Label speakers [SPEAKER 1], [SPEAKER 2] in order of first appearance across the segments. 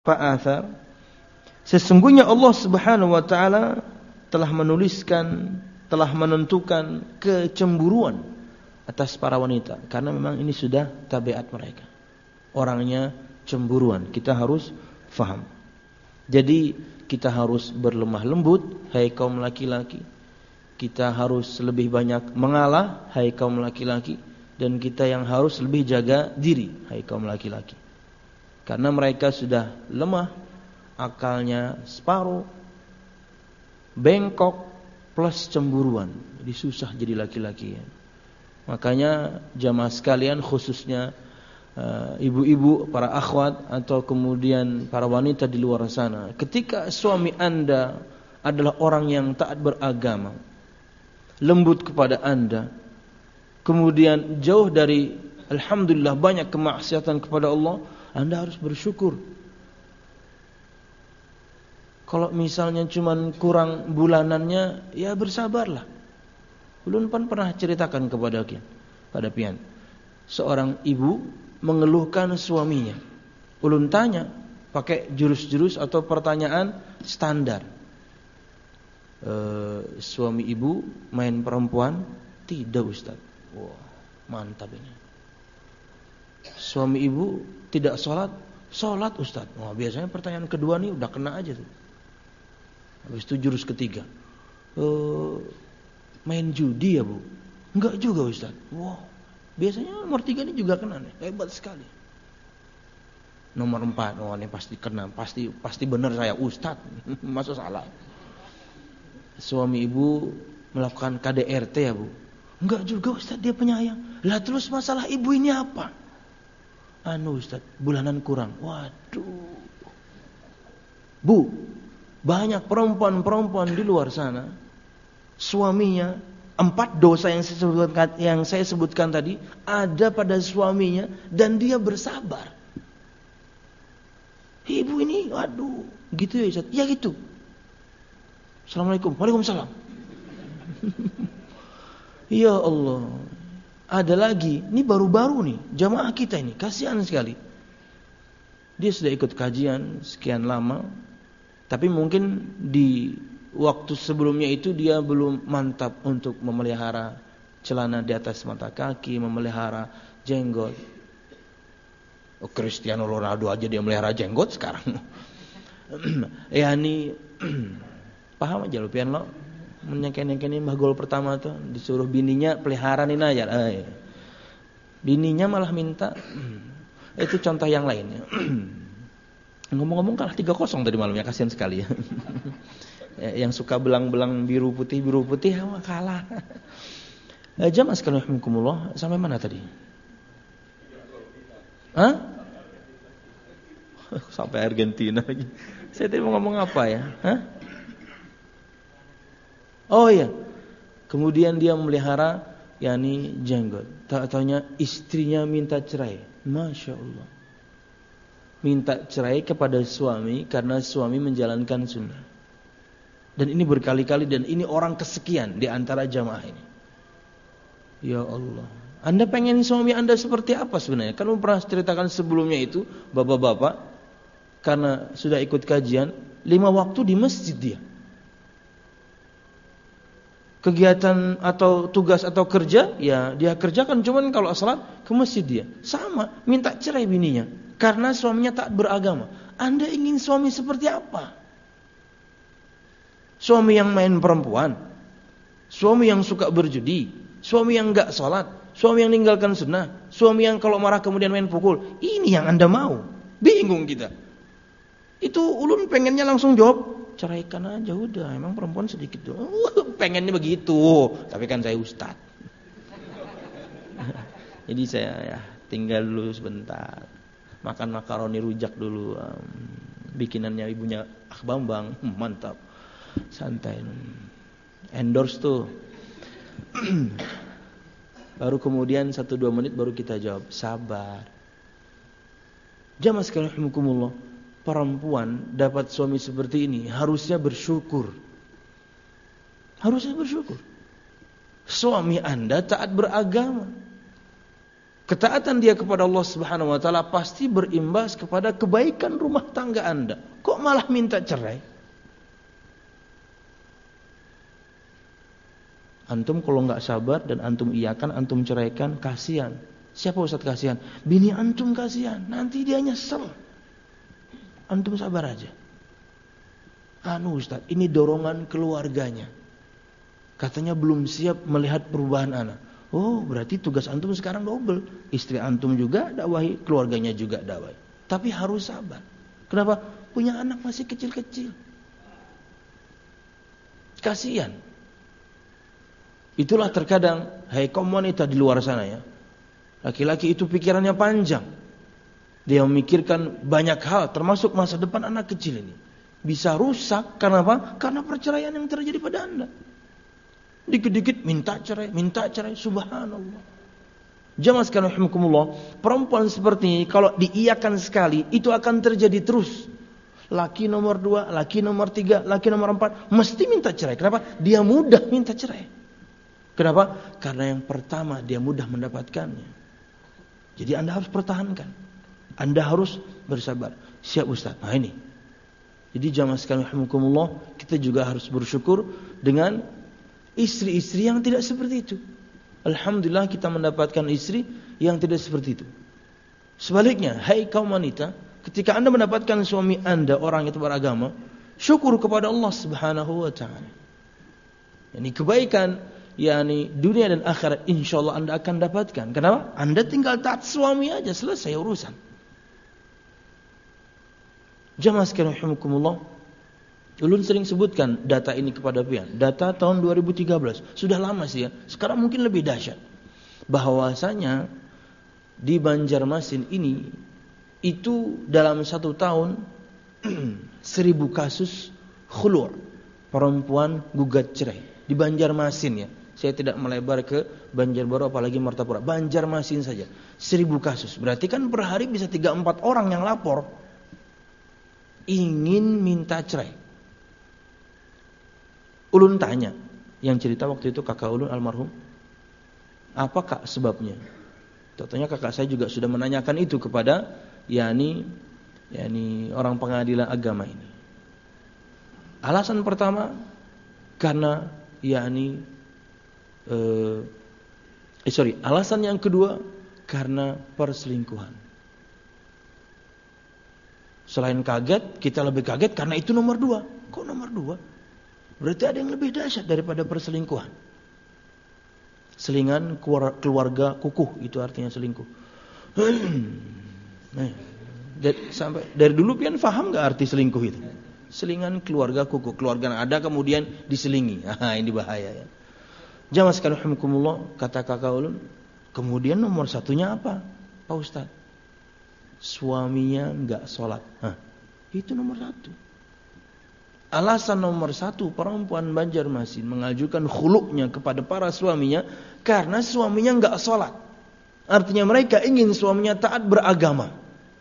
[SPEAKER 1] fa'athar, sesungguhnya Allah Subhanahu wa taala telah menuliskan, telah menentukan kecemburuan atas para wanita, karena memang ini sudah tabiat mereka. Orangnya cemburuan, kita harus faham. Jadi kita harus berlemah lembut, hai kaum laki-laki. Kita harus lebih banyak mengalah, hai kaum laki-laki. Dan kita yang harus lebih jaga diri, hai kaum laki-laki. Karena mereka sudah lemah, akalnya separuh, bengkok, plus cemburuan. Jadi susah jadi laki-laki ya. Makanya jamaah sekalian, khususnya ibu-ibu, para akhwat, atau kemudian para wanita di luar sana, ketika suami anda adalah orang yang taat beragama, lembut kepada anda, kemudian jauh dari, alhamdulillah, banyak kemaksiatan kepada Allah, anda harus bersyukur. Kalau misalnya cuman kurang bulanannya, ya bersabarlah. Ulun pernah ceritakan kepada pian, seorang ibu mengeluhkan suaminya. Ulun tanya pakai jurus-jurus atau pertanyaan standar. Suami ibu main perempuan? Tidak, Ustaz. Wah, mantap ini. Suami ibu tidak sholat? Sholat, Ustaz. Wah, biasanya pertanyaan kedua nih udah kena aja tuh. Habis itu jurus ketiga, main judi ya, Bu? Enggak juga, Ustaz. Wah, biasanya nomor 3 ini juga kena nih. Hebat sekali. Nomor 4, oh ini pasti kena, pasti benar saya, Ustaz. Masa salah? Suami ibu melakukan KDRT ya, Bu? Enggak juga, Ustaz, dia penyayang. Lah terus masalah ibu ini apa? Ustaz, bulanan kurang. Waduh. Bu, banyak perempuan-perempuan di luar sana, suaminya 4 dosa yang saya sebutkan tadi ada pada suaminya, dan dia bersabar. Ibu ini, waduh, gitu ya Ustaz? Ya gitu. Assalamualaikum. Waalaikumsalam. Ya Allah. Ada lagi, ini baru-baru nih, jamaah kita ini, kasihan sekali. Dia sudah ikut kajian sekian lama, tapi mungkin di waktu sebelumnya itu dia belum mantap untuk memelihara celana di atas mata kaki, memelihara jenggot. Cristiano Ronaldo aja dia melihara jenggot sekarang. Ya ini paham aja lo pian lo. Menyengken-nyengkenin mbah gol pertama tuh, disuruh bininya peliharanin aja. Bininya malah minta. Itu contoh yang lainnya. Ngomong-ngomong kalah 3-0 tadi malamnya, kasihan sekali ya. Yang suka belang-belang biru putih kalah. Jamaah sekalian rahimakumullah, sampai mana tadi? Hah? Sampai Argentina lagi. Saya tadi mau ngomong apa ya? Hah? Oh iya. Kemudian dia memelihara yakni jenggot. Tak taunya istrinya minta cerai. Masya Allah. Minta cerai kepada suami karena suami menjalankan sunnah. Dan ini berkali-kali, dan ini orang kesekian di antara jamaah ini. Ya Allah. Anda pengen suami Anda seperti apa sebenarnya? Kan pernah ceritakan sebelumnya itu, bapak-bapak, karena sudah ikut kajian, 5 waktu di masjid dia. Kegiatan atau tugas atau kerja, ya dia kerjakan, cuman kalau salat ke masjid dia. Sama, minta cerai bininya karena suaminya taat beragama. Anda ingin suami seperti apa? Suami yang main perempuan, suami yang suka berjudi, suami yang enggak salat, suami yang ninggalkan sunnah, suami yang kalau marah kemudian main pukul. Ini yang Anda mau? Bingung kita. Itu ulun pengennya langsung jawab, ceraikan aja udah, emang perempuan sedikit doang. Pengennya begitu, tapi kan saya ustad. Jadi saya ya tinggal dulu sebentar, makan makaroni rujak dulu, bikinannya ibunya Akh Bambang, mantap, santai, endorse tuh. Baru kemudian 1-2 menit baru kita jawab, sabar. Jamaah sekalian rahimakumullah, perempuan dapat suami seperti ini harusnya bersyukur. Harusnya bersyukur. Suami Anda taat beragama. ketaatan dia kepada Allah Subhanahu wa taala pasti berimbas kepada kebaikan rumah tangga Anda. Kok malah minta cerai? Antum kalau nggak sabar dan antum iyakan, antum ceraikan, kasihan. Siapa Ustaz kasihan? Bini antum kasihan. Nanti dia nyesel. Antum sabar aja. Ustaz, ini dorongan keluarganya. Katanya belum siap melihat perubahan anak. Oh, berarti tugas antum sekarang double. Istri antum juga dakwahi, keluarganya juga dakwahi. Tapi harus sabar. Kenapa? Punya anak masih kecil-kecil. Kasihan. Itulah terkadang, hai kaum wanita di luar sana ya. Laki-laki itu pikirannya panjang. Dia memikirkan banyak hal, termasuk masa depan anak kecil ini. Bisa rusak, karena apa? Karena perceraian yang terjadi pada Anda. Dikit-dikit minta cerai, subhanallah. Jamaah sekalian rahimakumullah, perempuan seperti ini kalau diiyakan sekali, itu akan terjadi terus. Laki nomor 2, laki nomor 3, laki nomor 4 mesti minta cerai. Kenapa? Dia mudah minta cerai. Kenapa? Karena yang pertama dia mudah mendapatkannya. Jadi Anda harus pertahankan. Anda harus bersabar. Siap Ustaz. Nah ini. Jadi jamaah sekalian rahimakumullah, kita juga harus bersyukur dengan istri-istri yang tidak seperti itu. Alhamdulillah kita mendapatkan istri yang tidak seperti itu. Sebaliknya, hai kaum wanita, ketika Anda mendapatkan suami Anda orang yang beragama, syukur kepada Allah Subhanahu wa taala. Ini kebaikan dunia dan akhirat insyaallah Anda akan dapatkan. Kenapa? Anda tinggal taat suami aja, selesai urusan. Jamaah sekalian rahimakumullah, ulun sering sebutkan data ini kepada pian. Data tahun 2013. Sudah lama sih ya. Sekarang mungkin lebih dahsyat. Bahwasanya di Banjarmasin ini itu dalam 1 tahun 1000 kasus khulu', perempuan gugat cerai di Banjarmasin ya. Saya tidak melebar ke Banjarbaru apalagi Martapura. Banjarmasin saja 1000 kasus. Berarti kan per hari bisa 3-4 orang yang lapor ingin minta cerai. Ulun tanya, yang cerita waktu itu kakak ulun almarhum, apa kak sebabnya? Tentunya kakak saya juga sudah menanyakan itu kepada orang pengadilan agama ini. Alasan pertama karena alasan yang kedua karena perselingkuhan. Selain kaget, kita lebih kaget karena itu nomor 2. Kok nomor 2? Berarti ada yang lebih dahsyat daripada perselingkuhan. Selingan keluarga kukuh, itu artinya selingkuh. Sampai dari dulu pian paham enggak arti selingkuh itu? Selingan keluarga kukuh, keluarga yang ada kemudian diselingi. Ini bahaya ya. Jamaah sekalian rahimakumullah, kata kakak ulun, kemudian nomor 1-nya apa? Pak Ustaz, suaminya enggak sholat. Itu nomor 1. Alasan nomor 1 perempuan Banjarmasin mengajukan khulu'nya kepada para suaminya karena suaminya enggak sholat. Artinya mereka ingin suaminya taat beragama.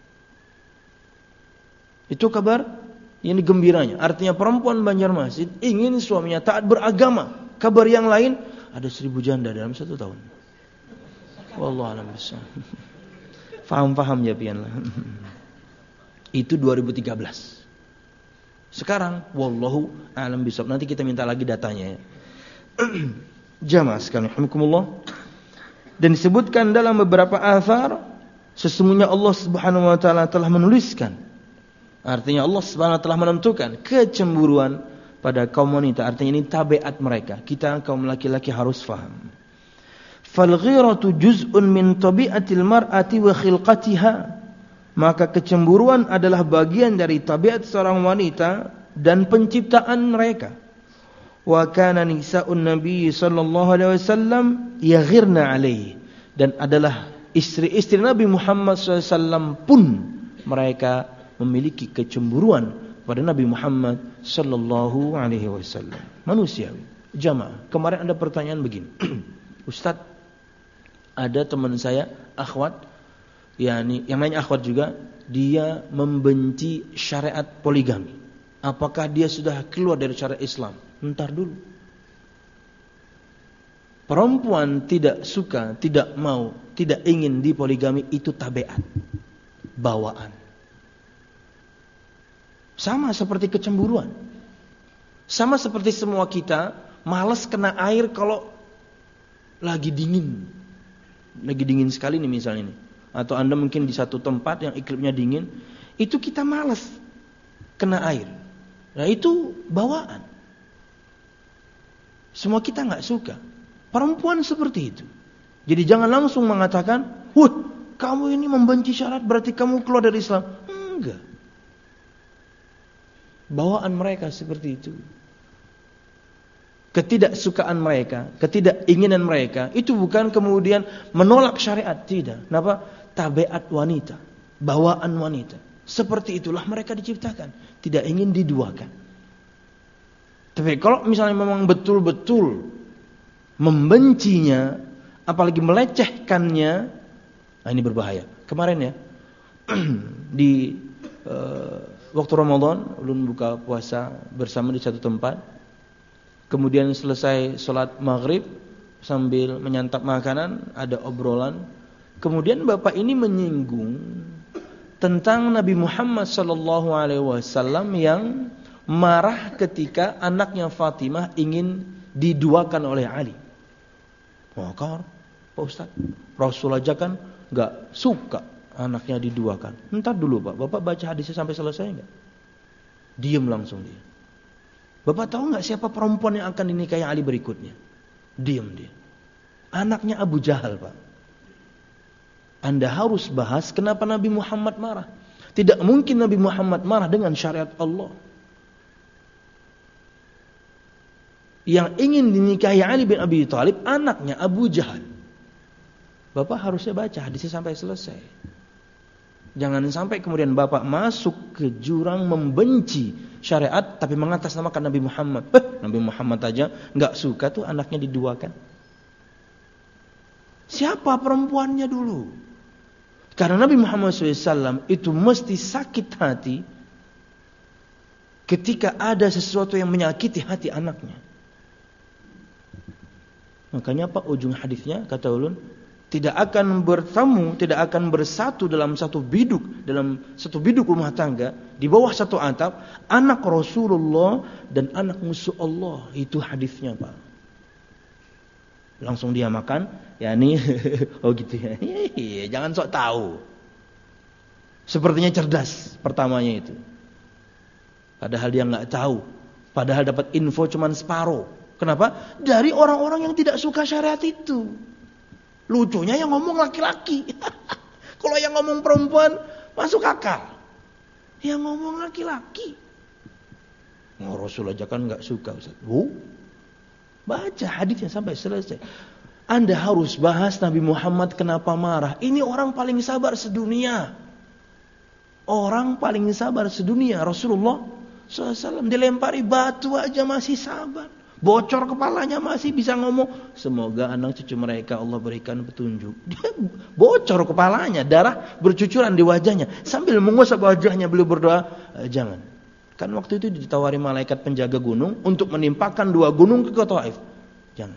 [SPEAKER 1] Itu kabar yang digembiranya. Artinya perempuan Banjarmasin ingin suaminya taat beragama. Kabar yang lain, ada 1000 janda dalam 1 tahun. Wallahu a'lam bishawab. Faham ya pian lah. Itu 2013. Sekarang wallahu a'lam bishawab. Nanti kita minta lagi datanya ya. Jamaah sekalian rahimakumullah. Dan disebutkan dalam beberapa athar, sesungguhnya Allah Subhanahu wa taala telah menuliskan. Artinya Allah Subhanahu wa taala telah menentukan kecemburuan pada kaum wanita. Artinya ini tabiat mereka. Kita kaum laki-laki harus faham. Fal-ghiratu juz'un min tabi'atil mar'ati wa khilqatiha. Maka kecemburuan adalah bagian dari tabiat seorang wanita dan penciptaan mereka. Wa kana nisa'un nabiy sallallahu alaihi wasallam yaghirna alaihi. Dan adalah istri-istri Nabi Muhammad SAW pun mereka memiliki kecemburuan pada Nabi Muhammad sallallahu alaihi wasallam. Manusiawi. Jamaah, kemarin ada pertanyaan begini. Ustaz, ada teman saya akhwat, yang namanya akhwat juga, dia membenci syariat poligami. Apakah dia sudah keluar dari syariat Islam? Entar dulu. perempuan tidak suka, tidak mau, tidak ingin dipoligami itu tabiat, bawaan. Sama seperti kecemburuan. Sama seperti semua kita malas kena air kalau lagi dingin. Lagi dingin sekali nih misalnya nih. Atau Anda mungkin di satu tempat yang iklimnya dingin, itu kita malas kena air. Nah itu bawaan. Semua kita nggak suka. Perempuan seperti itu. Jadi jangan langsung mengatakan, kamu ini membenci syariat berarti kamu keluar dari Islam. Enggak. Bawaan mereka seperti itu. Ketidaksukaan mereka, ketidakinginan mereka, itu bukan kemudian menolak syariat. Tidak. Kenapa? Tabiat wanita. Bawaan wanita. Seperti itulah mereka diciptakan. Tidak ingin diduakan. Tapi kalau misalnya memang betul-betul membencinya, apalagi melecehkannya, nah ini berbahaya. Kemarin ya, di waktu Ramadan, ulun buka puasa bersama di satu tempat. Kemudian selesai sholat maghrib, sambil menyantap makanan, ada obrolan. Kemudian bapak ini menyinggung tentang Nabi Muhammad SAW yang marah ketika anaknya Fatimah ingin diduakan oleh Ali. Pak Ustaz, Rasul aja kan gak suka anaknya diduakan. Entar dulu Pak, Bapak baca hadisnya sampai selesai enggak? Diam langsung dia. Bapak tahu enggak siapa perempuan yang akan dinikahi Ali berikutnya? Diam dia. Anaknya Abu Jahal Pak. Anda harus bahas kenapa Nabi Muhammad marah. Tidak mungkin Nabi Muhammad marah dengan syariat Allah. Yang ingin dinikahi Ali bin Abi Thalib anaknya Abu Jahal. Bapak harusnya baca hadisnya sampai selesai. Jangan sampai kemudian Bapak masuk ke jurang membenci syariat tapi mengatasnamakan Nabi Muhammad. Nabi Muhammad aja nggak suka tuh anaknya diduakan. Siapa perempuannya dulu? Karena Nabi Muhammad SAW itu mesti sakit hati ketika ada sesuatu yang menyakiti hati anaknya. Makanya Pak ujung hadisnya kata ulun, tidak akan bertemu, tidak akan bersatu dalam satu biduk rumah tangga di bawah satu atap anak Rasulullah dan anak musuh Allah. Itu hadisnya Pak. Langsung dia makan, yakni oh gitu ya. Jangan sok tahu. Sepertinya cerdas pertamanya itu. Padahal dia nggak tahu. Padahal dapat info cuman separuh. Kenapa? Dari orang-orang yang tidak suka syariat itu. Lucunya yang ngomong laki-laki. Kalau yang ngomong perempuan masuk akal. Yang ngomong laki-laki. Rasul aja kan nggak suka Ustaz. Baca hadisnya sampai selesai. Anda harus bahas Nabi Muhammad kenapa marah. Ini orang paling sabar sedunia. Orang paling sabar sedunia. Rasulullah SAW dilempari batu aja masih sabar. Bocor kepalanya masih bisa ngomong. Semoga anak cucu mereka Allah berikan petunjuk. Dia bocor kepalanya, darah bercucuran di wajahnya. Sambil mengusap wajahnya beliau berdoa, jangan. Kan waktu itu ditawari malaikat penjaga gunung untuk menimpakan 2 gunung ke Taif. Jangan.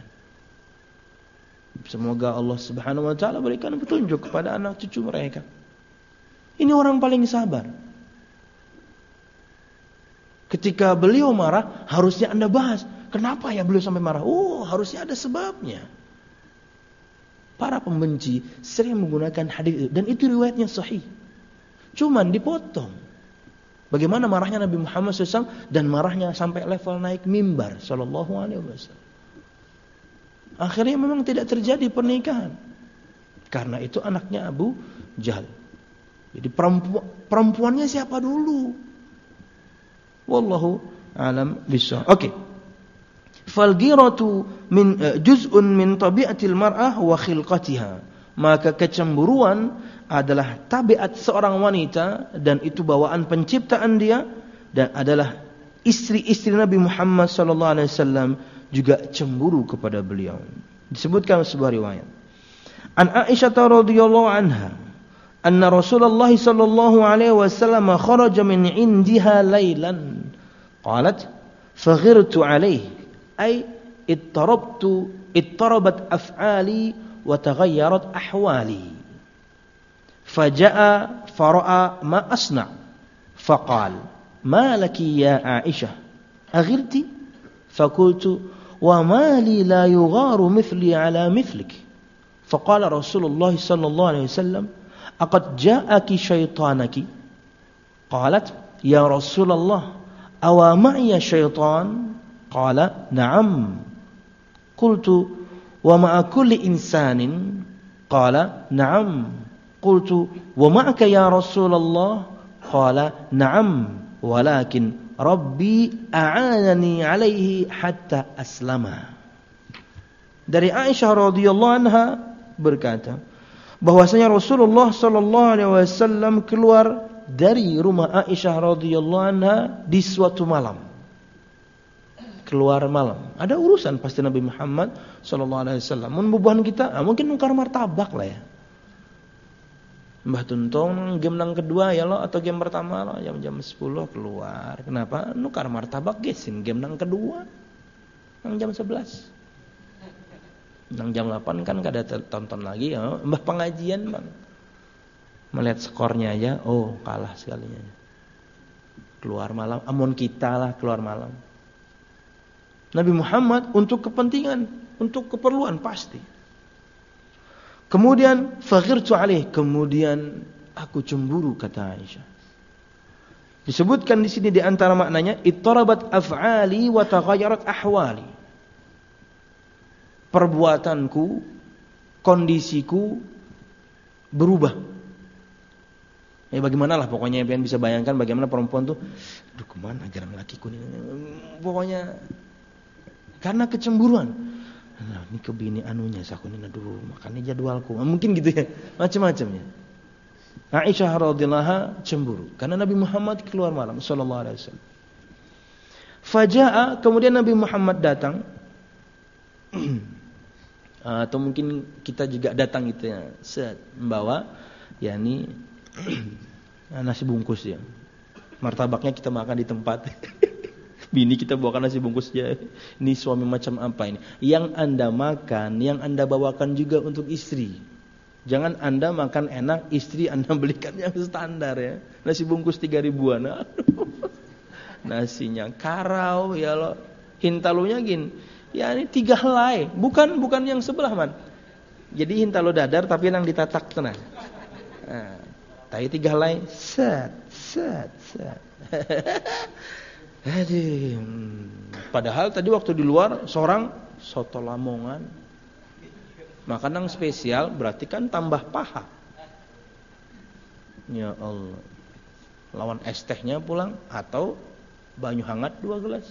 [SPEAKER 1] Semoga Allah Subhanahu wa taala berikan petunjuk kepada anak cucu mereka. Ini orang paling sabar. Ketika beliau marah, harusnya Anda bahas. Kenapa ya beliau sampai marah? Harusnya ada sebabnya. Para pembenci sering menggunakan hadis itu. Dan itu riwayatnya sahih. Cuman dipotong. Bagaimana marahnya Nabi Muhammad SAW. Dan marahnya sampai level naik mimbar. Sallallahu alaihi wasallam. Akhirnya memang tidak terjadi pernikahan. Karena itu anaknya Abu Jahal. Jadi perempuannya siapa dulu? Wallahu alam bishawab. Oke. Falghiratu min juz'un min tabiatil mar'ah wa khilqatiha. Maka kecemburuan adalah tabiat seorang wanita dan itu bawaan penciptaan dia dan adalah istri-istri Nabi Muhammad sallallahu alaihi wasallam juga cemburu kepada beliau. Disebutkan sebuah riwayat. An Aisyah radhiyallahu anha anna Rasulullah sallallahu alaihi wasallam kharaja min indiha lailan. Qalat faghirtu alaihi ay ittarabat af'ali wa taghayyarat ahwali. Faja'a fara'a ma asna'. Faqal, ma laki ya Aisyah? Aghirti? Fakultu, wa ma li la yugharu mithli ala mithlik. Faqala Rasulullah sallallahu alaihi wasallam, aqad ja'aki syaitanaki? Qalat, ya Rasulullah, awa ma'iya syaitan? Qala, na'am. Qultu, wa ma'a kulli insanin? Qala, na'am. Qultu, wa ma'aka ya Rasulullah? Qala, na'am. Walakin Rabbi a'anani alaihi hatta aslama. Dari Aisyah radhiyallahu anha berkata bahwasanya Rasulullah sallallahu alaihi wasallam keluar dari rumah Aisyah radhiyallahu anha di suatu malam. Keluar malam. Ada urusan pasti Nabi Muhammad sallallahu alaihi wasallam. Membubuhan kita, mungkin nukar martabak lah ya. Mbah Tuntung game yang kedua ya lo, atau game pertama lo jam 10 keluar. Kenapa? Nukar martabak gesin game yang kedua. Yang jam 11. Yang jam 8 kan kada tonton lagi ya. Mbah pengajian bang. Melihat skornya aja, oh kalah sekalinya. Keluar malam, amun kita lah keluar malam. Nabi Muhammad untuk kepentingan, untuk keperluan pasti. Kemudian faghirtu alaih, kemudian aku cemburu kata Aisyah. Disebutkan di sini di antara maknanya ittarabat af'ali wa taghayyarat ahwali. Perbuatanku, kondisiku berubah. Ya bagaimanalah pokoknya yang bisa bayangkan bagaimana perempuan tuh, aduh kemana jarang lakiku nih. Pokoknya karena kecemburuan. Nah, ini kebini anunya saku ini aduh makanya jadwalku. Mungkin gitu ya, macam-macamnya. Aisyah radhiyallahu anha cemburu karena Nabi Muhammad keluar malam sallallahu alaihi wasallam. Faja'a, kemudian Nabi Muhammad datang. Atau mungkin kita juga datang gitu ya, membawa yakni nasi bungkus ya. Martabaknya kita makan di tempat. Bini kita bawakan nasi bungkus aja. Ini suami macam apa ini? Yang Anda makan, yang Anda bawakan juga untuk istri. Jangan Anda makan enak, istri Anda belikan yang standar ya. Nasi bungkus 3.000-an. Nasinya karau ya lo. Hintalunya gini. Ya ini 3 helai, bukan yang sebelah man. Jadi hintalu dadar tapi yang ditatak tenang. Nah, tadi 3 helai, set. Padahal tadi waktu di luar seorang soto Lamongan makanan spesial berarti kan tambah paha. Ya Allah. Lawan es tehnya pulang atau banyu hangat 2 gelas.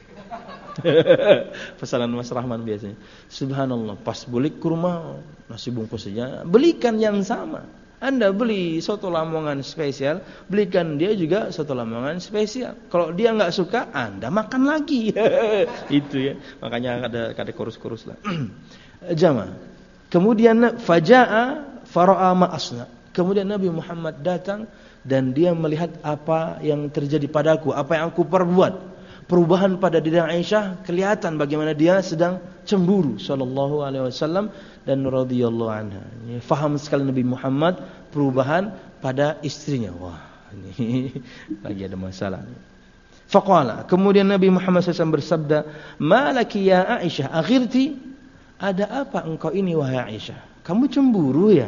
[SPEAKER 1] Pesanan Mas Rahman biasanya. Subhanallah, pas balik ke rumah nasi bungkus saja, belikan yang sama. Anda beli soto Lamongan spesial, belikan dia juga soto Lamongan spesial. Kalau dia enggak suka, Anda makan lagi. Itu ya. Makanya ada kurus-kurus lah. Jamaah. Kemudian faja'a fara'a ma asna. Kemudian Nabi Muhammad datang dan dia melihat apa yang terjadi padaku, apa yang aku perbuat. Perubahan pada diri Aisyah kelihatan bagaimana dia sedang cemburu sallallahu alaihi wasallam dan radhiyallahu anha. Faham sekali Nabi Muhammad perubahan pada istrinya. Wah, ini lagi ada masalah. Faqala, kemudian Nabi Muhammad SAW bersabda, "Malaki ya Aisyah, aghirti?" Ada apa engkau ini wahai Aisyah? Kamu cemburu ya?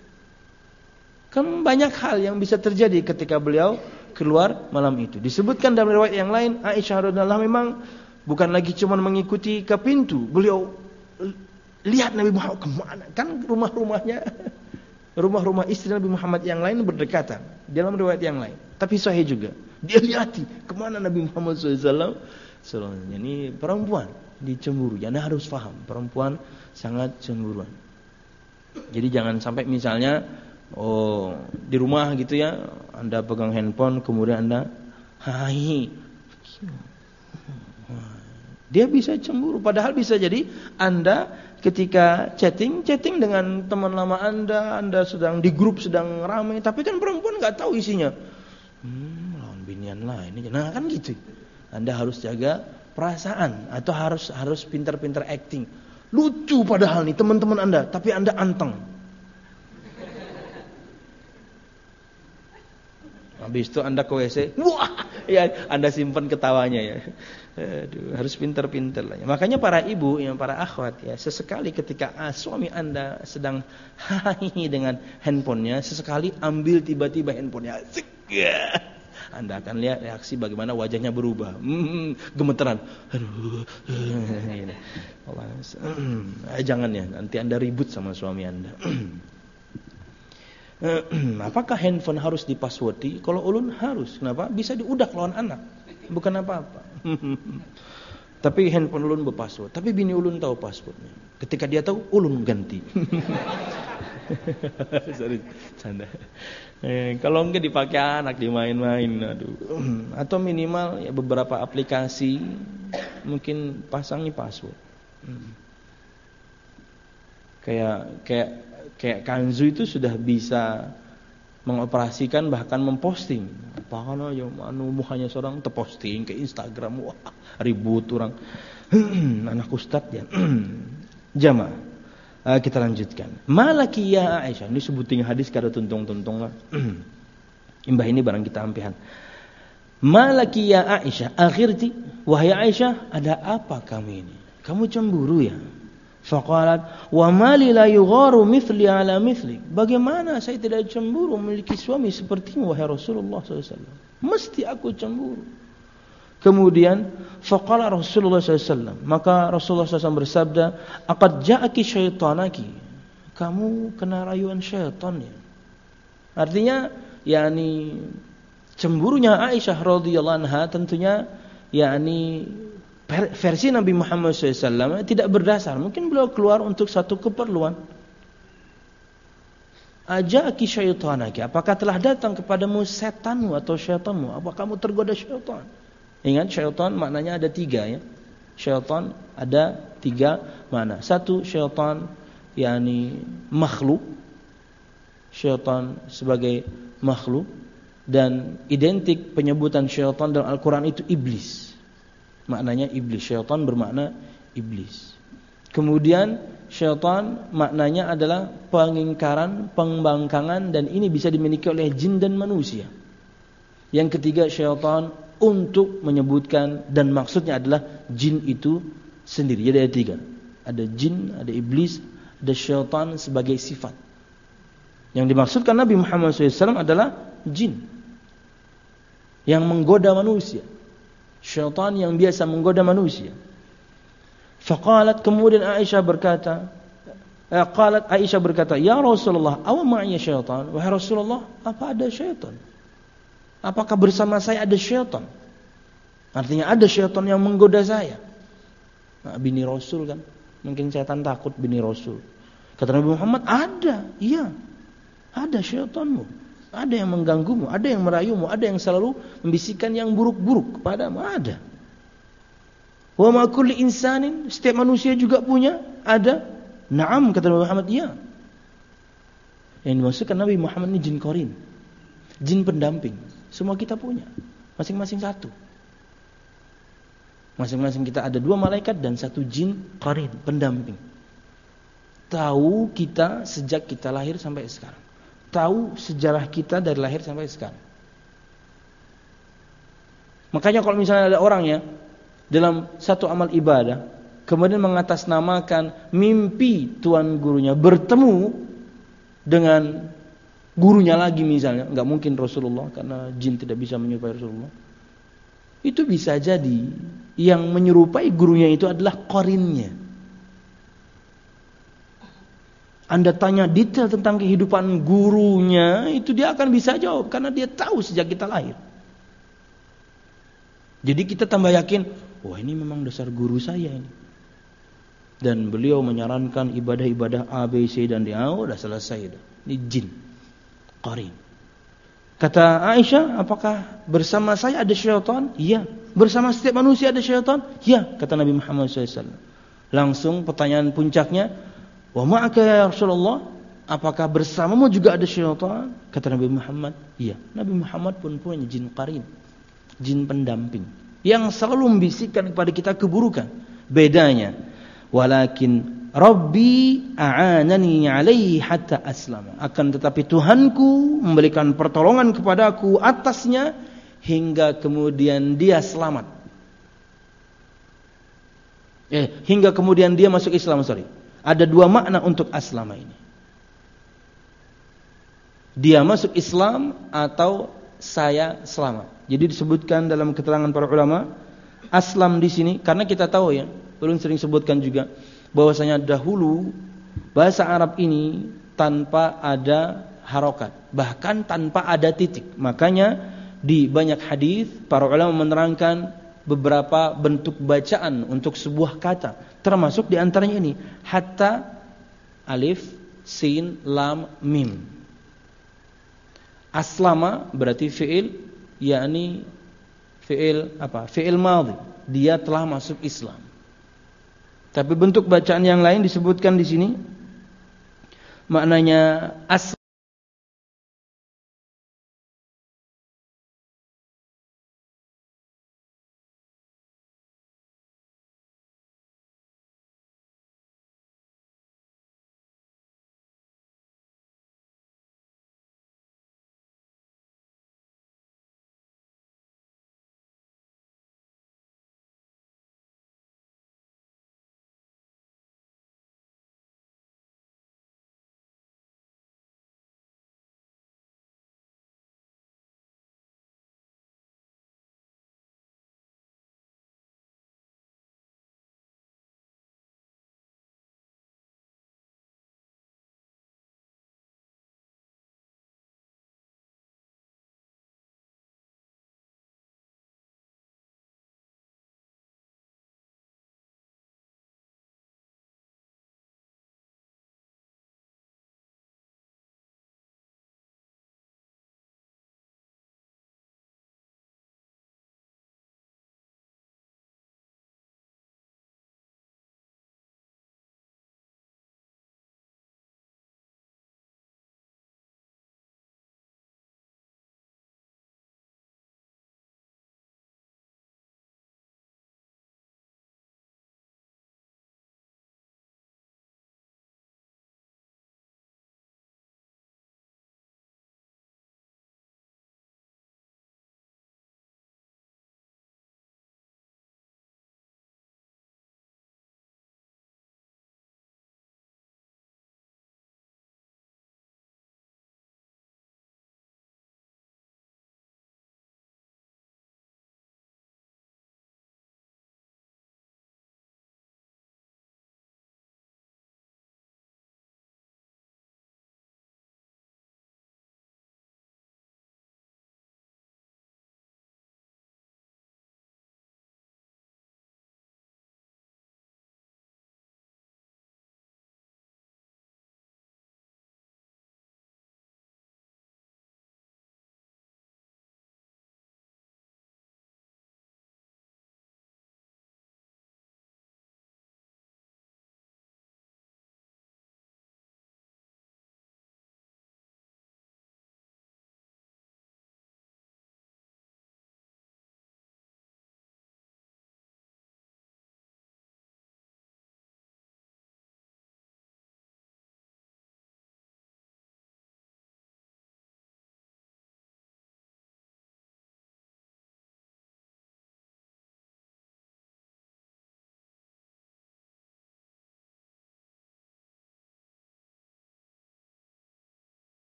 [SPEAKER 1] Kan banyak hal yang bisa terjadi ketika beliau keluar malam itu. Disebutkan dalam riwayat yang lain, Aisyah radhiyallahu memang bukan lagi cuma mengikuti ke pintu. Beliau lihat Nabi Muhammad kemana. Kan rumah-rumah istri Nabi Muhammad yang lain berdekatan. Dalam riwayat yang lain. Tapi sahih juga. Dia lihati kemana Nabi Muhammad SAW. Ini perempuan dicemburu. Anda harus paham. Perempuan sangat cemburuan. Jadi jangan sampai misalnya di rumah gitu ya, Anda pegang handphone kemudian Anda hai. Dia bisa cemburu, padahal bisa jadi Anda ketika chatting dengan teman lama Anda sedang di grup sedang ramai, tapi kan perempuan enggak tahu isinya. Lawan binian lah ini. Nah, kan gitu. Anda harus jaga perasaan atau harus pintar-pintar acting. Lucu padahal nih teman-teman Anda, tapi Anda anteng. Habis itu Anda ke WC, wah, ya Anda simpan ketawanya ya. Aduh, harus pintar-pintar lah. Makanya para ibu, para akhwat ya, sesekali ketika suami Anda sedang hahi dengan handphonenya, sesekali ambil tiba-tiba handphonenya. Anda akan lihat reaksi bagaimana wajahnya berubah. Gemeteran. Aduh. Jangan ya, nanti Anda ribut sama suami Anda. Apakah handphone harus dipasswordi? Kalau ulun harus. Kenapa? Bisa diudak lawan anak. Bukan apa-apa. Tapi handphone ulun berpassword. Tapi bini ulun tahu passwordnya. Ketika dia tahu, ulun ganti. Sorry, canda. Kalau enggak dipakai anak, dimain-main. Aduh. Atau minimal ya beberapa aplikasi mungkin pasangi password. Kayak Kanzu itu sudah bisa mengoperasikan bahkan memposting. Apakah ya muhanya seorang terposting ke Instagram, wah ribut orang. Anak ustadz ya. Jamaah. Kita lanjutkan. Malaki ya Aisyah. Ini sebutin hadis kada tuntung-tuntung lah. Imbah ini barang kita ampihan. Malaki ya Aisyah. Akhirti. Wahai Aisyah, ada apa kamu ini? Kamu cemburu ya? Faqalat wa mali la yugharu mithli ala mithli. Bagaimana saya tidak cemburu memiliki suami sepertimu wahai Rasulullah SAW? Mesti aku cemburu. Kemudian faqala Rasulullah SAW, maka Rasulullah SAW bersabda, aqad ja'aki syaitanaki. Kamu kena rayuan syaitan ya. Artinya yakni cemburunya Aisyah radhiyallahu anha tentunya yakni versi Nabi Muhammad SAW tidak berdasar. Mungkin beliau keluar untuk satu keperluan. Ajaki syaitanaki. Apakah telah datang kepadamu setanmu atau syaitanmu? Apakah kamu tergoda syaitan? Ingat syaitan maknanya ada 3 ya. Syaitan ada 3 makna. Satu syaitan yakni makhluk. Syaitan sebagai makhluk. Dan identik penyebutan syaitan dalam Al-Quran itu iblis. Maknanya iblis. Syaitan bermakna iblis. Kemudian syaitan maknanya adalah pengingkaran, pembangkangan, dan ini bisa dimiliki oleh jin dan manusia. Yang ketiga syaitan untuk menyebutkan, dan maksudnya adalah jin itu sendiri. Jadi ada 3. Ada jin, ada iblis, ada syaitan sebagai sifat. Yang dimaksudkan Nabi Muhammad SAW adalah jin yang menggoda manusia. Syaitan yang biasa menggoda manusia. Faqalat, kemudian Aisyah berkata, ya Rasulullah, awa ma'iya syaitan? Wahai Rasulullah, apa ada syaitan? Apakah bersama saya ada syaitan? Artinya ada syaitan yang menggoda saya. Nah, bini Rasul kan, mungkin syaitan takut bini Rasul. Kata Nabi Muhammad, ada, iya, ada syaitanmu. Ada yang mengganggumu, ada yang merayumu, ada yang selalu membisikkan yang buruk-buruk kepadamu, ada. Wa ma kulli insanin, setiap manusia juga punya, ada. Naam, kata Nabi Muhammad, iya. Yang dimaksudkan Nabi Muhammad ini jin qarin, jin pendamping. Semua kita punya, masing-masing satu. Masing-masing kita ada 2 malaikat dan 1 jin qarin, pendamping. Tahu kita sejak kita lahir sampai sekarang. Tahu sejarah kita dari lahir sampai sekarang. Makanya kalau misalnya ada orang ya dalam satu amal ibadah kemudian mengatasnamakan mimpi tuan gurunya bertemu dengan gurunya lagi misalnya, enggak mungkin Rasulullah karena jin tidak bisa menyerupai Rasulullah. Itu bisa jadi yang menyerupai gurunya itu adalah qarinnya. Anda tanya detail tentang kehidupan gurunya, itu dia akan bisa jawab karena dia tahu sejak kita lahir. Jadi kita tambah yakin, wah ini memang dasar guru saya ini. Dan beliau menyarankan ibadah-ibadah A, B, C dan D. Udah selesai dah. Ini jin qarin. Kata Aisyah, apakah bersama saya ada syaitan? Iya. Bersama setiap manusia ada syaitan? Iya, kata Nabi Muhammad SAW. Langsung pertanyaan puncaknya, wa ma'aka ya Rasulullah, apakah bersamamu juga ada syaitan? Kata Nabi Muhammad, iya. Nabi Muhammad pun punya jin qarin, jin pendamping. yang selalu membisikkan kepada kita keburukan. Bedanya, walakin Rabbi a'anani alaihi hatta aslama. Akan tetapi Tuhanku memberikan pertolongan kepadaku atasnya hingga kemudian dia selamat. Hingga kemudian dia masuk Islam, Ada dua makna untuk aslama ini. Dia masuk Islam atau saya selamat. Jadi disebutkan dalam keterangan para ulama, aslam di sini karena kita tahu ya, ulun sering sebutkan juga bahwasanya dahulu bahasa Arab ini tanpa ada harokat, bahkan tanpa ada titik. Makanya di banyak hadis para ulama menerangkan beberapa bentuk bacaan untuk sebuah kata, termasuk di antaranya ini hatta, alif, sin, lam, mim. Aslama berarti fi'il, yakni fi'il apa? Fi'il madhi. Dia telah masuk Islam. Tapi bentuk bacaan yang lain disebutkan di sini maknanya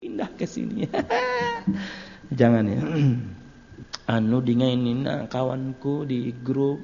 [SPEAKER 1] pindah ke sini. Jangan ya. Dingainin kawanku di grup.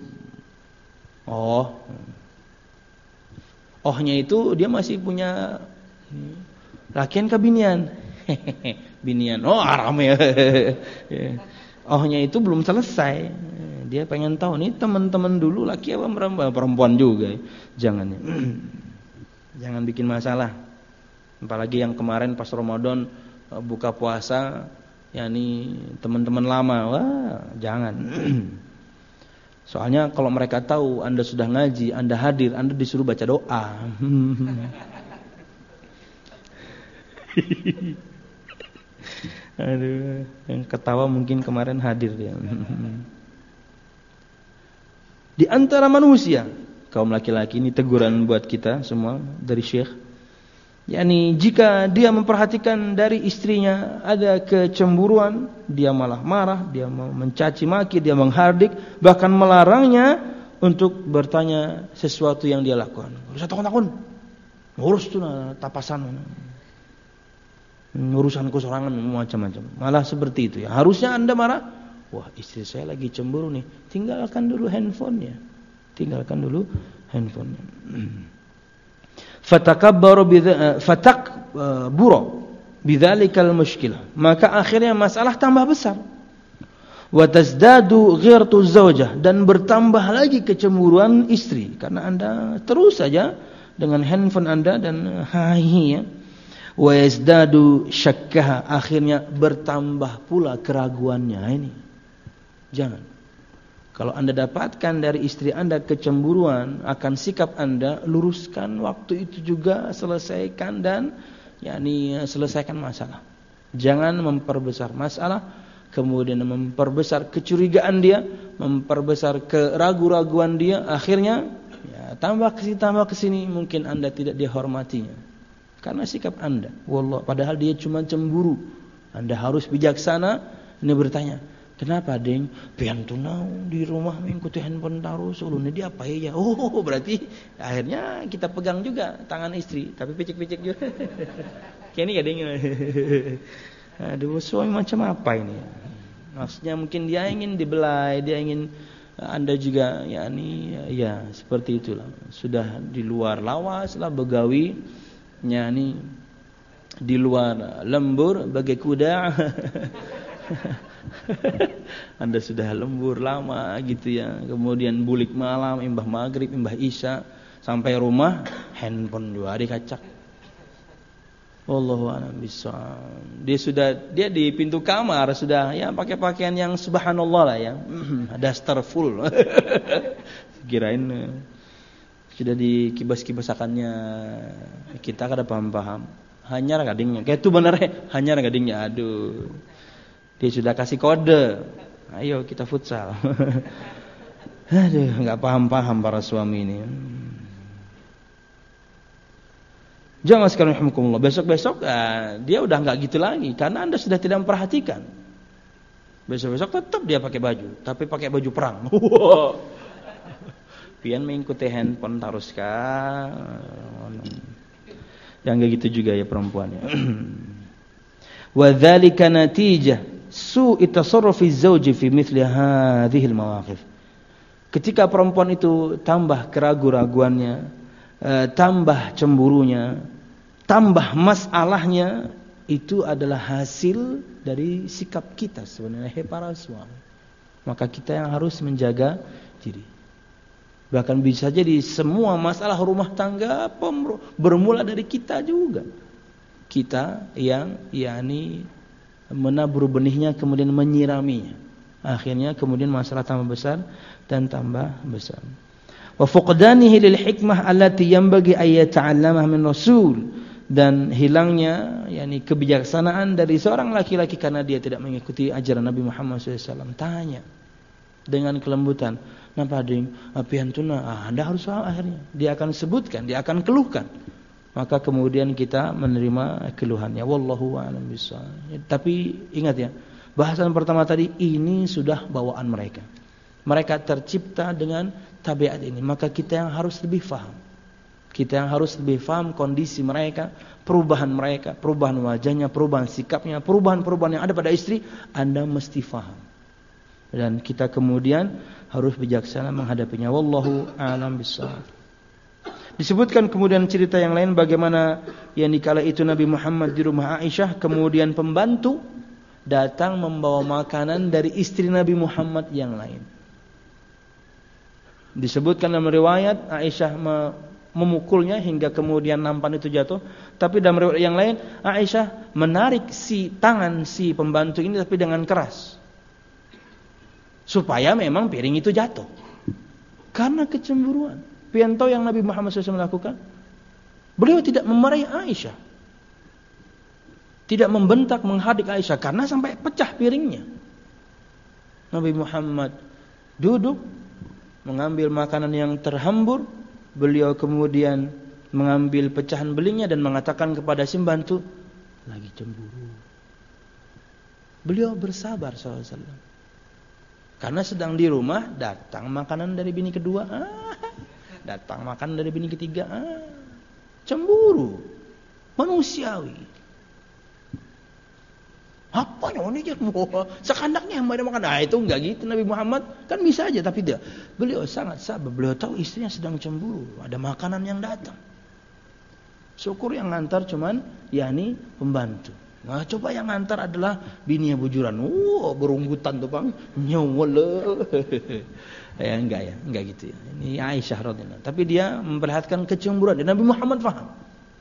[SPEAKER 1] Ohnya itu dia masih punya lakian ke binian. Binian. Aram ya. Ohnya itu belum selesai. Dia pengen tahu nih teman-teman dulu laki apa perempuan juga. Jangan ya. Jangan bikin masalah. Apalagi yang kemarin pas Ramadan buka puasa, yakni teman-teman lama, jangan. Soalnya kalau mereka tahu Anda sudah ngaji, Anda hadir, Anda disuruh baca doa. Aduh, yang ketawa mungkin kemarin hadir dia. Di antara manusia, kaum laki-laki, ini teguran buat kita semua dari Syekh. yakni jika dia memperhatikan dari istrinya ada kecemburuan, dia malah marah, dia mencaci maki, dia menghardik, bahkan melarangnya untuk bertanya sesuatu yang dia lakukan. Urus takun-takun, ngurus tuh tapasan, urusan kesorangan macam-macam. Malah seperti itu ya. Harusnya Anda marah, wah istri saya lagi cemburu nih, tinggalkan dulu handphonenya. Fatakabbaru bidzalikal mushkilah, maka akhirnya masalah tambah besar. Wa tazdadu ghiratu zaujah, dan bertambah lagi kecemburuan istri karena Anda terus saja dengan handphone Anda dan ya. Wa yazdadu syakkaha, akhirnya bertambah pula keraguannya. Ini jangan. Kalau Anda dapatkan dari istri Anda kecemburuan akan sikap Anda, luruskan waktu itu juga, selesaikan dan selesaikan masalah. Jangan memperbesar masalah, kemudian memperbesar kecurigaan dia, memperbesar keraguan-raguan dia, akhirnya tambah kesini mungkin Anda tidak dihormatinya karena sikap Anda. Wallah, padahal dia cuma cemburu. Anda harus bijaksana. Ini bertanya, kenapa deng? Pian tunau di rumah mengikuti handphone terus, ulunnya dia apa ya? Oh, berarti akhirnya kita pegang juga tangan istri, tapi picik-picik juga. Kini ya deng. Aduh, suami macam apa ini? Maksudnya mungkin dia ingin dibelai, dia ingin Anda juga ya seperti itulah. Sudah di luar lawas lah begawi, di luar lembur bagai kuda. Anda sudah lembur lama gitu ya, kemudian bulik malam, imbah maghrib, imbah isya, sampai rumah handphone juga dikacak. Wallahu a'lam bishawab. Dia di pintu kamar sudah ya pakai pakaian yang subhanallah lah ya, daster full. Kirain sudah dikibas-kibasakannya, kita kada paham-paham. Hanyar gadingnya, kayak itu bener hanyar gadingnya. Aduh. Dia sudah kasih kode, ayo kita futsal. Aduh, nggak paham-paham para suami ini. Jangan sekalian rahmatullah. Besok-besok dia udah nggak gitu lagi, karena Anda sudah tidak memperhatikan. Besok-besok tetap dia pakai baju, tapi pakai baju perang. Pian mengikuti handphone terus kan. Yang nggak gitu juga ya perempuannya. Wa dzalika natijah su'i tasarrufi zawji fi mithli hadhihi al-mawaqif. Ketika perempuan itu tambah keraguan-raguannya, tambah cemburunya, tambah masalahnya, itu adalah hasil dari sikap kita sebenarnya para suami. Maka kita yang harus menjaga diri. Bahkan bisa jadi semua masalah rumah tangga bermula dari kita juga. Kita yang menabur benihnya kemudian menyiraminya. Akhirnya kemudian masalah tambah besar dan tambah besar. Wa fuqdanihi lil hikmah allati yanbaghi ay yata'allamah min rasul, dan hilangnya kebijaksanaan dari seorang laki-laki karena dia tidak mengikuti ajaran Nabi Muhammad SAW. Tanya dengan kelembutan, "Napa ding? Apian tuna?" Anda harus tahu akhirnya. Dia akan sebutkan, dia akan keluhkan. Maka kemudian kita menerima keluhannya. Wallahu a'lam bishawab. Tapi ingat ya, bahasan pertama tadi ini sudah bawaan mereka. Mereka tercipta dengan tabiat ini. Maka kita yang harus lebih faham. Kita yang harus lebih paham kondisi mereka, perubahan wajahnya, perubahan sikapnya, perubahan yang ada pada istri, Anda mesti paham. Dan kita kemudian harus bijaksana menghadapinya. Wallahu a'lam bishawab. Disebutkan kemudian cerita yang lain bagaimana yang dikala itu Nabi Muhammad di rumah Aisyah, kemudian pembantu datang membawa makanan dari istri Nabi Muhammad yang lain. Disebutkan dalam riwayat Aisyah memukulnya hingga kemudian nampan itu jatuh. Tapi dalam riwayat yang lain Aisyah menarik tangan si pembantu ini tapi dengan keras, supaya memang piring itu jatuh. Karena kecemburuan. Pian tahu yang Nabi Muhammad SAW lakukan? Beliau tidak memarahi Aisyah, tidak membentak, menghadik Aisyah karena sampai pecah piringnya. Nabi Muhammad duduk mengambil makanan yang terhambur. Beliau kemudian mengambil pecahan belingnya dan mengatakan kepada si pembantu, lagi cemburu. Beliau bersabar SAW. Karena sedang di rumah, datang makanan dari bini kedua, datang makanan dari bini ketiga, cemburu, manusiawi. Apanya ini sekandaknya yang banyak makan. Itu enggak gitu Nabi Muhammad, kan bisa aja, tapi dia, beliau sangat sabar. Beliau tahu istrinya sedang cemburu, ada makanan yang datang. Syukur yang ngantar cuman yakni pembantu. Nah, coba yang ngantar adalah bini bujuran. Berunggutan tuh Bang. Nyawala. Enggak gitu ya. Ini Aisyah radhiyallahu. Tapi dia memperlihatkan kecemburuan. Dan Nabi Muhammad faham.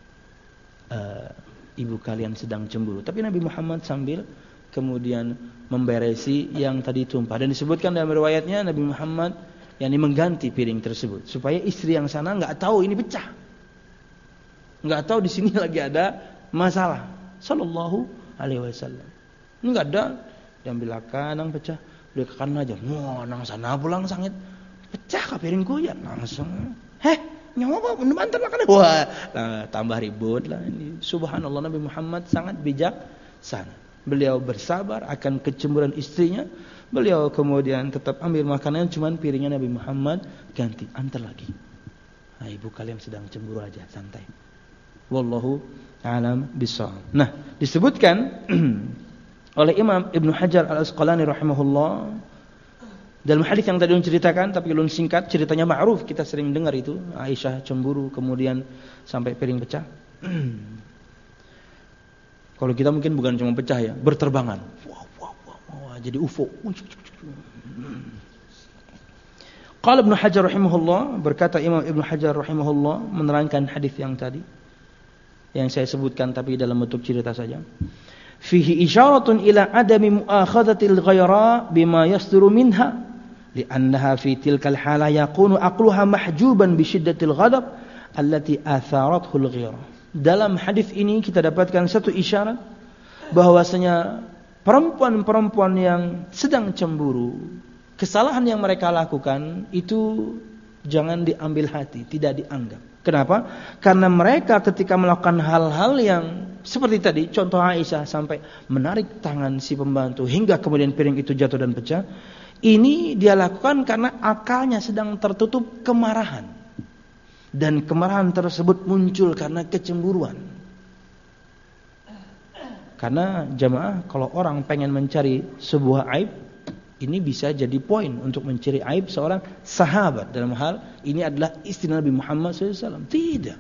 [SPEAKER 1] Ibu kalian sedang cemburu. Tapi Nabi Muhammad sambil kemudian memberesi yang tadi tumpah. Dan disebutkan dalam riwayatnya Nabi Muhammad yakni mengganti piring tersebut supaya istri yang sana enggak tahu ini pecah. Enggak tahu di sini lagi ada masalah. Sallallahu alaihi wasallam. Enggak ada, diambil kanang pecah, beli ke kanan aja. Wah, nang sana pulang sangit. Pecah ka piringku ya langsung. Nyawa apa? Mantan makan. Wah, tambah ribut lah ini. Subhanallah, Nabi Muhammad sangat bijaksana. Beliau bersabar akan kecemburuan istrinya. Beliau kemudian tetap ambil makanan, cuman piringnya Nabi Muhammad ganti, antar lagi. Nah, ibu kalian sedang cemburu aja, santai. Wallahu a'lam bishawab. Nah, disebutkan oleh Imam Ibnu Hajar Al-Asqalani rahimahullah dalam hadis yang tadi diceritakan, tapi ulun singkat, ceritanya ma'ruf, kita sering dengar itu, Aisyah cemburu kemudian sampai piring pecah. Kalau kita mungkin bukan cuma pecah ya, berterbangan. Wah, jadi UFO. Qala Ibnu Hajar rahimahullah, berkata Imam Ibnu Hajar rahimahullah menerangkan hadis yang tadi yang saya sebutkan tapi dalam bentuk cerita saja. Fihi isyaratun ila adami muakhadhatil ghayra bima yasduru minha li'annaha fi tilkal hala yakunu aqluha mahjuban bi shiddatil ghadab allati atharathu al-ghayra. Dalam hadis ini kita dapatkan satu isyarat bahwasanya perempuan-perempuan yang sedang cemburu, kesalahan yang mereka lakukan itu jangan diambil hati, tidak dianggap. Kenapa? Karena mereka ketika melakukan hal-hal yang seperti tadi, contoh Aisyah sampai menarik tangan si pembantu hingga kemudian piring itu jatuh dan pecah, ini dia lakukan karena akalnya sedang tertutup kemarahan. Dan kemarahan tersebut muncul karena kecemburuan. Karena jamaah, kalau orang pengen mencari sebuah aib, ini bisa jadi poin untuk mencari aib seorang sahabat. Dalam hal ini adalah istri Nabi Muhammad SAW. Tidak.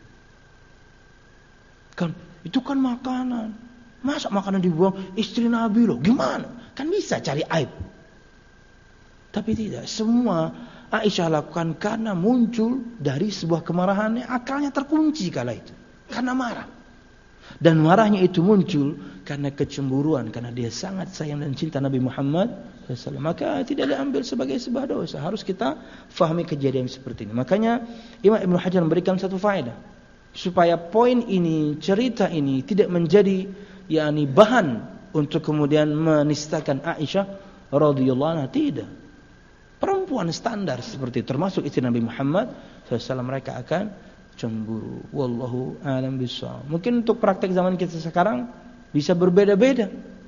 [SPEAKER 1] Itu kan makanan. Masa makanan dibuang istri Nabi loh? Gimana? Kan bisa cari aib. Tapi tidak. Semua Aisyah lakukan karena muncul dari sebuah kemarahan yang akalnya terkunci kala itu. Karena marah. Dan marahnya itu muncul karena kecemburuan, karena dia sangat sayang dan cinta Nabi Muhammad SAW. Maka tidak diambil sebagai sebuah dosa. Harus kita fahami kejadian seperti ini. Makanya Imam Ibnu Hajar memberikan satu faedah supaya poin ini, cerita ini tidak menjadi yakni bahan untuk kemudian menistakan Aisyah radhiyallahu anha. Tidak. Perempuan standar seperti itu, termasuk istri Nabi Muhammad SAW, mereka akan cemburu. Wallahu a'lam bishawab. Mungkin untuk praktek zaman kita sekarang bisa berbeda-beda.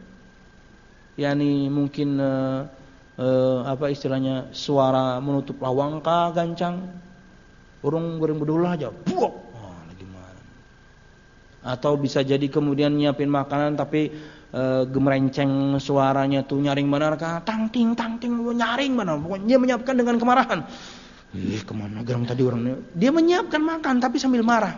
[SPEAKER 1] Yani mungkin apa istilahnya, suara menutup lawangka gancang. Orang goreng bedolah aja, buok. Oh, lagi mana? Atau bisa jadi kemudian nyiapin makanan tapi gemerenceng suaranya tuh nyaring benar kah? Tang ting nyaring benar. Pokoknya dia menyiapkan dengan kemarahan. Kemana gerang tadi orangnya? Dia menyiapkan makan tapi sambil marah.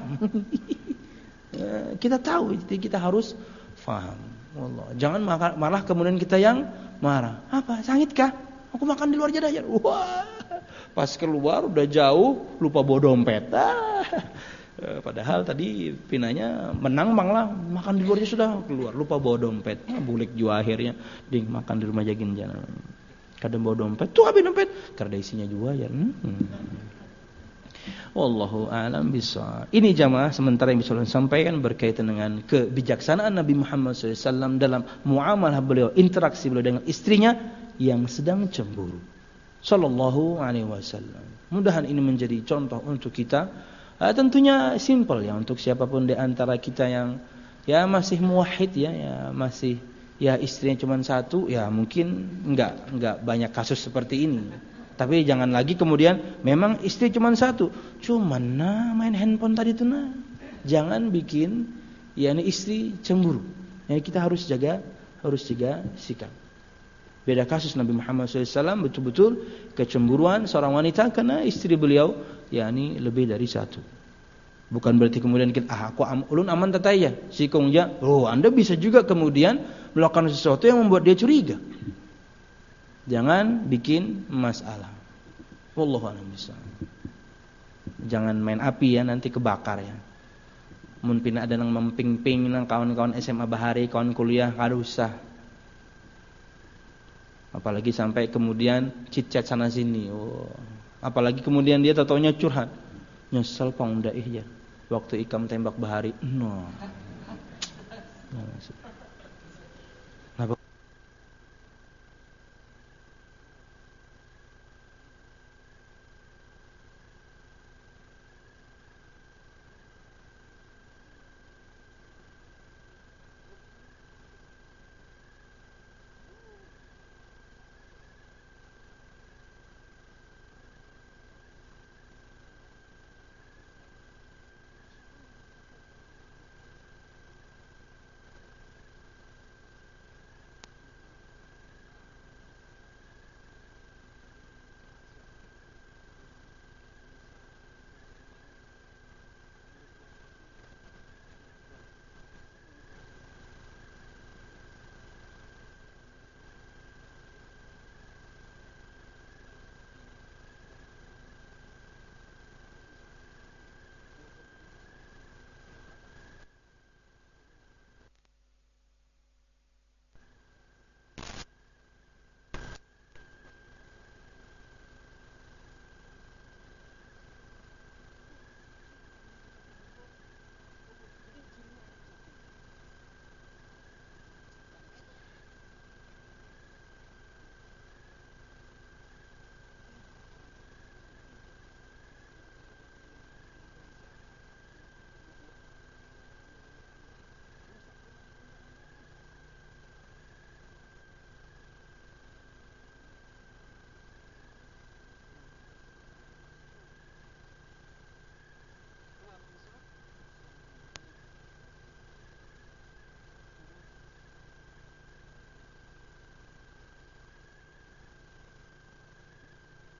[SPEAKER 1] Kita tahu, kita harus faham. Wallah, jangan malah kemudian kita yang marah. Apa? Sangit kah? Aku makan di luar aja. Wah. Pas keluar udah jauh, lupa bawa dompet. Padahal tadi pinanya menang malah makan di luar aja sudah keluar, lupa bawa dompet. Bulik juga akhirnya ding makan di rumah jagin jangan. Kadang bawa dompet, tuh habis dompet. Karena isinya juga ya. Wallahu a'lam bishawab. Ini jamaah sementara yang bisa saya sampaikan berkaitan dengan kebijaksanaan Nabi Muhammad SAW dalam muamalah beliau, interaksi beliau dengan istrinya yang sedang cemburu. Sallallahu alaihi wasallam. Mudahan ini menjadi contoh untuk kita. Tentunya simple ya untuk siapapun di antara kita yang ya masih muwahhid ya masih ya istrinya cuma satu, ya mungkin enggak banyak kasus seperti ini. Tapi jangan lagi kemudian memang istri cuma satu, cuman main handphone tadi tuh jangan bikin ya ini istri cemburu. Ya kita harus jaga sikap. Beda kasus Nabi Muhammad SAW betul-betul kecemburuan seorang wanita karena istri beliau yakni lebih dari satu. Bukan berarti kemudian kita aku ulun aman tataya sikongja. Anda bisa juga kemudian melakukan sesuatu yang membuat dia curiga. Jangan bikin masalah. Wallahu a'lam bishawab. Jangan main api ya, nanti kebakar ya. Mun pina ada nang memping-ping nang kawan-kawan SMA bahari, kawan kuliah kada usah. Apalagi sampai kemudian chit-chat sana sini. Apalagi kemudian dia taunya curhat. Nyesel pang udah ya. Waktu ikam tembak bahari. No.